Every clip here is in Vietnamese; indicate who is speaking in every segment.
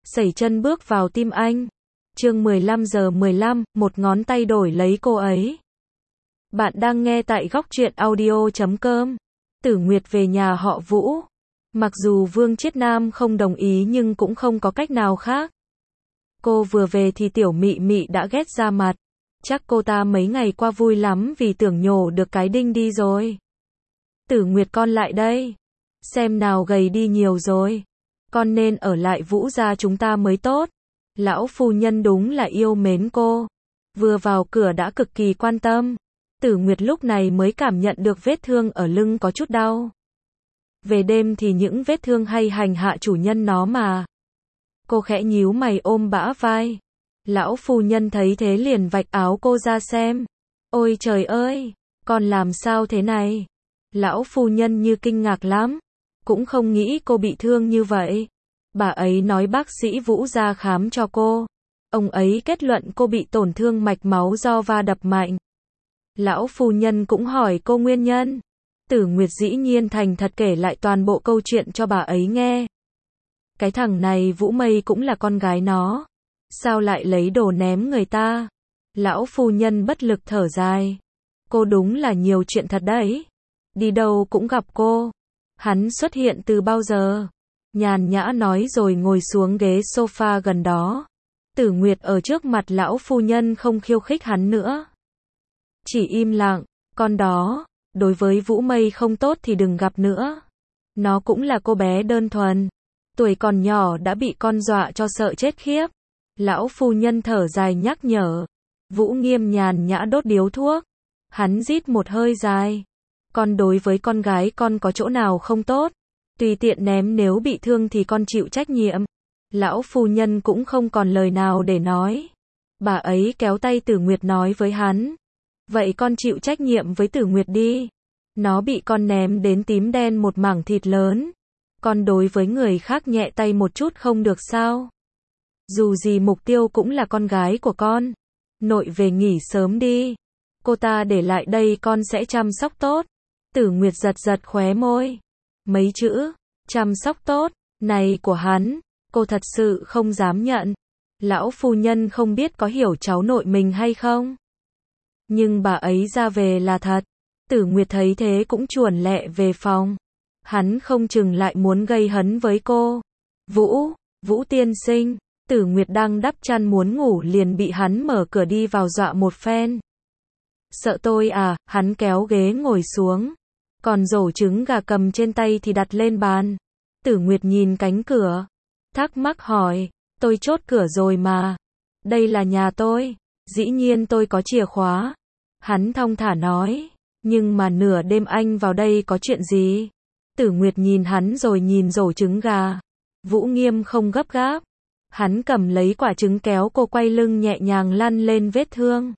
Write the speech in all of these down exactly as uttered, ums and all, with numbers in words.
Speaker 1: sẩy chân bước vào tim anh. Chương mười lăm giờ mười lăm, một ngón tay đổi lấy cô ấy. Bạn đang nghe tại góc truyện audio chấm com. Tử Nguyệt về nhà họ Vũ. Mặc dù Vương Chiết Nam không đồng ý nhưng cũng không có cách nào khác. Cô vừa về thì Tiểu Mị Mị đã ghét ra mặt. Chắc cô ta mấy ngày qua vui lắm vì tưởng nhổ được cái đinh đi rồi. Tử Nguyệt con lại đây. Xem nào gầy đi nhiều rồi. Con nên ở lại Vũ gia chúng ta mới tốt. Lão phu nhân đúng là yêu mến cô. Vừa vào cửa đã cực kỳ quan tâm. Tử Nguyệt lúc này mới cảm nhận được vết thương ở lưng có chút đau. Về đêm thì những vết thương hay hành hạ chủ nhân nó mà. Cô khẽ nhíu mày ôm bả vai. Lão phu nhân thấy thế liền vạch áo cô ra xem. Ôi trời ơi, con làm sao thế này? Lão phu nhân như kinh ngạc lắm. Cũng không nghĩ cô bị thương như vậy. Bà ấy nói bác sĩ Vũ ra khám cho cô. Ông ấy kết luận cô bị tổn thương mạch máu do va đập mạnh. Lão phu nhân cũng hỏi cô nguyên nhân. Tử Nguyệt dĩ nhiên thành thật kể lại toàn bộ câu chuyện cho bà ấy nghe. Cái thằng này Vũ Mây cũng là con gái nó. Sao lại lấy đồ ném người ta? Lão phu nhân bất lực thở dài. Cô đúng là nhiều chuyện thật đấy. Đi đâu cũng gặp cô. Hắn xuất hiện từ bao giờ? Nhàn nhã nói rồi ngồi xuống ghế sofa gần đó. Tử Nguyệt ở trước mặt lão phu nhân không khiêu khích hắn nữa. Chỉ im lặng, con đó, đối với Vũ Mây không tốt thì đừng gặp nữa. Nó cũng là cô bé đơn thuần. Tuổi còn nhỏ đã bị con dọa cho sợ chết khiếp. Lão phu nhân thở dài nhắc nhở. Vũ Nghiêm nhàn nhã đốt điếu thuốc. Hắn rít một hơi dài. Con đối với con gái con có chỗ nào không tốt? Tùy tiện ném nếu bị thương thì con chịu trách nhiệm. Lão phu nhân cũng không còn lời nào để nói. Bà ấy kéo tay Tử Nguyệt nói với hắn. Vậy con chịu trách nhiệm với Tử Nguyệt đi. Nó bị con ném đến tím đen một mảng thịt lớn. Con đối với người khác nhẹ tay một chút không được sao? Dù gì mục tiêu cũng là con gái của con. Nội về nghỉ sớm đi. Cô ta để lại đây con sẽ chăm sóc tốt. Tử Nguyệt giật giật khóe môi. Mấy chữ, chăm sóc tốt, này của hắn, cô thật sự không dám nhận. Lão phu nhân không biết có hiểu cháu nội mình hay không. Nhưng bà ấy ra về là thật. Tử Nguyệt thấy thế cũng chuồn lẹ về phòng. Hắn không chừng lại muốn gây hấn với cô. Vũ, Vũ tiên sinh, Tử Nguyệt đang đắp chăn muốn ngủ liền bị hắn mở cửa đi vào dọa một phen. Sợ tôi à, hắn kéo ghế ngồi xuống. Còn rổ trứng gà cầm trên tay thì đặt lên bàn. Tử Nguyệt nhìn cánh cửa. Thắc mắc hỏi, tôi chốt cửa rồi mà. Đây là nhà tôi. Dĩ nhiên tôi có chìa khóa. Hắn thong thả nói. Nhưng mà nửa đêm anh vào đây có chuyện gì? Tử Nguyệt nhìn hắn rồi nhìn rổ trứng gà. Vũ Nghiêm không gấp gáp. Hắn cầm lấy quả trứng kéo cô quay lưng nhẹ nhàng lăn lên vết thương.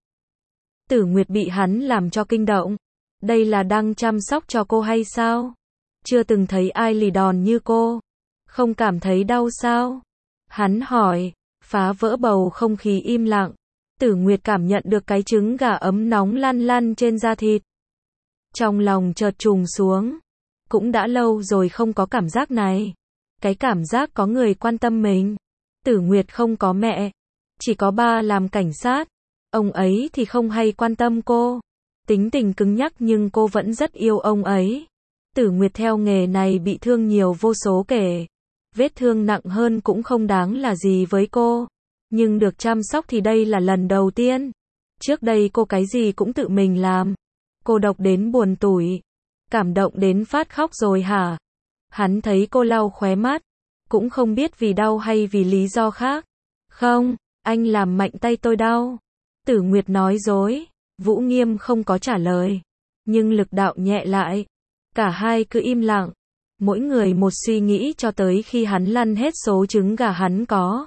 Speaker 1: Tử Nguyệt bị hắn làm cho kinh động. Đây là đang chăm sóc cho cô hay sao? Chưa từng thấy ai lì đòn như cô. Không cảm thấy đau sao? Hắn hỏi, phá vỡ bầu không khí im lặng. Tử Nguyệt cảm nhận được cái trứng gà ấm nóng lăn lăn trên da thịt. Trong lòng chợt trùng xuống. Cũng đã lâu rồi không có cảm giác này. Cái cảm giác có người quan tâm mình. Tử Nguyệt không có mẹ. Chỉ có ba làm cảnh sát. Ông ấy thì không hay quan tâm cô. Tính tình cứng nhắc nhưng cô vẫn rất yêu ông ấy. Tử Nguyệt theo nghề này bị thương nhiều vô số kể. Vết thương nặng hơn cũng không đáng là gì với cô. Nhưng được chăm sóc thì đây là lần đầu tiên. Trước đây cô cái gì cũng tự mình làm. Cô độc đến buồn tủi. Cảm động đến phát khóc rồi hả? Hắn thấy cô lau khóe mắt. Cũng không biết vì đau hay vì lý do khác. Không, anh làm mạnh tay tôi đau. Tử Nguyệt nói dối. Vũ Nghiêm không có trả lời. Nhưng lực đạo nhẹ lại. Cả hai cứ im lặng. Mỗi người một suy nghĩ cho tới khi hắn lăn hết số trứng gà hắn có.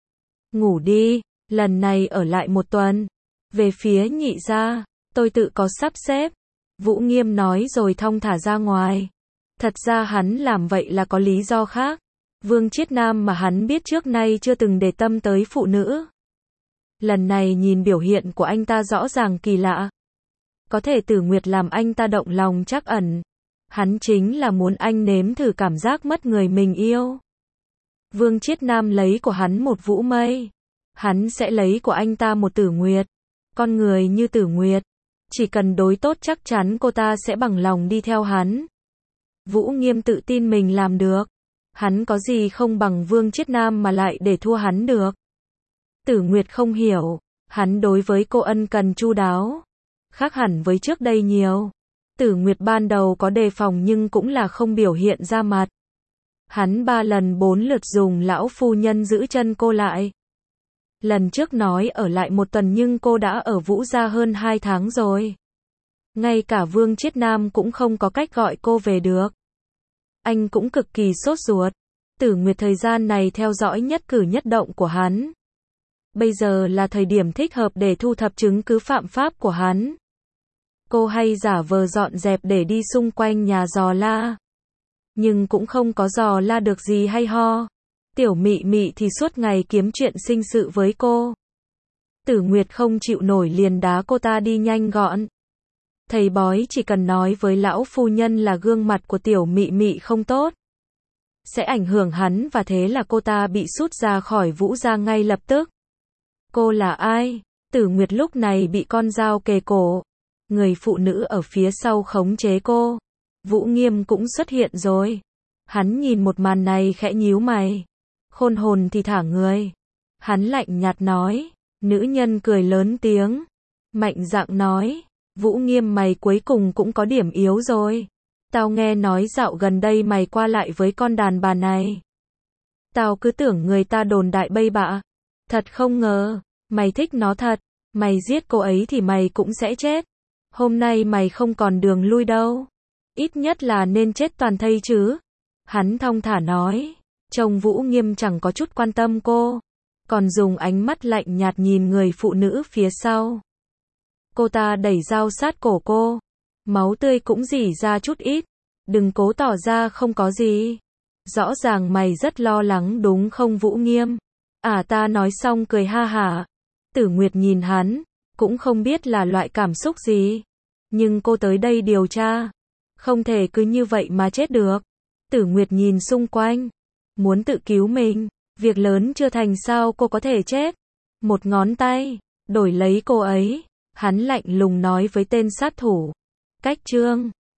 Speaker 1: Ngủ đi, lần này ở lại một tuần. Về phía Nhị gia, tôi tự có sắp xếp. Vũ Nghiêm nói rồi thong thả ra ngoài. Thật ra hắn làm vậy là có lý do khác. Vương Chiết Nam mà hắn biết trước nay chưa từng để tâm tới phụ nữ. Lần này nhìn biểu hiện của anh ta rõ ràng kỳ lạ. Có thể Tử Nguyệt làm anh ta động lòng trắc ẩn. Hắn chính là muốn anh nếm thử cảm giác mất người mình yêu. Vương Chiết Nam lấy của hắn một Vũ Mây, hắn sẽ lấy của anh ta một Tử Nguyệt. Con người như Tử Nguyệt, chỉ cần đối tốt chắc chắn cô ta sẽ bằng lòng đi theo hắn. Vũ Nghiêm tự tin mình làm được. Hắn có gì không bằng Vương Chiết Nam mà lại để thua hắn được. Tử Nguyệt không hiểu, hắn đối với cô ân cần chu đáo, khác hẳn với trước đây nhiều. Tử Nguyệt ban đầu có đề phòng nhưng cũng là không biểu hiện ra mặt. Hắn ba lần bốn lượt dùng lão phu nhân giữ chân cô lại. Lần trước nói ở lại một tuần nhưng cô đã ở Vũ gia hơn hai tháng rồi. Ngay cả Vương Chiết Nam cũng không có cách gọi cô về được. Anh cũng cực kỳ sốt ruột. Tử Nguyệt thời gian này theo dõi nhất cử nhất động của hắn. Bây giờ là thời điểm thích hợp để thu thập chứng cứ phạm pháp của hắn. Cô hay giả vờ dọn dẹp để đi xung quanh nhà dò la. Nhưng cũng không có dò la được gì hay ho. Tiểu Mị Mị thì suốt ngày kiếm chuyện sinh sự với cô. Tử Nguyệt không chịu nổi liền đá cô ta đi nhanh gọn. Thầy bói chỉ cần nói với lão phu nhân là gương mặt của Tiểu Mị Mị không tốt, sẽ ảnh hưởng hắn và thế là cô ta bị sút ra khỏi Vũ gia ngay lập tức. Cô là ai? Tử Nguyệt lúc này bị con dao kề cổ. Người phụ nữ ở phía sau khống chế cô. Vũ Nghiêm cũng xuất hiện rồi. Hắn nhìn một màn này khẽ nhíu mày. Khôn hồn thì thả người. Hắn lạnh nhạt nói. Nữ nhân cười lớn tiếng. Mạnh dạn nói. Vũ Nghiêm mày cuối cùng cũng có điểm yếu rồi. Tao nghe nói dạo gần đây mày qua lại với con đàn bà này. Tao cứ tưởng người ta đồn đại bậy bạ. Thật không ngờ, mày thích nó thật. Mày giết cô ấy thì mày cũng sẽ chết. Hôm nay mày không còn đường lui đâu. Ít nhất là nên chết toàn thây chứ. Hắn thong thả nói. Trông Vũ Nghiêm chẳng có chút quan tâm cô. Còn dùng ánh mắt lạnh nhạt nhìn người phụ nữ phía sau. Cô ta đẩy dao sát cổ cô. Máu tươi cũng rỉ ra chút ít. Đừng cố tỏ ra không có gì. Rõ ràng mày rất lo lắng đúng không Vũ Nghiêm? À ta nói xong cười ha hả. Tử Nguyệt nhìn hắn. Cũng không biết là loại cảm xúc gì. Nhưng cô tới đây điều tra. Không thể cứ như vậy mà chết được. Tử Nguyệt nhìn xung quanh. Muốn tự cứu mình. Việc lớn chưa thành sao cô có thể chết. Một ngón tay. Đổi lấy cô ấy. Hắn lạnh lùng nói với tên sát thủ. Cách chương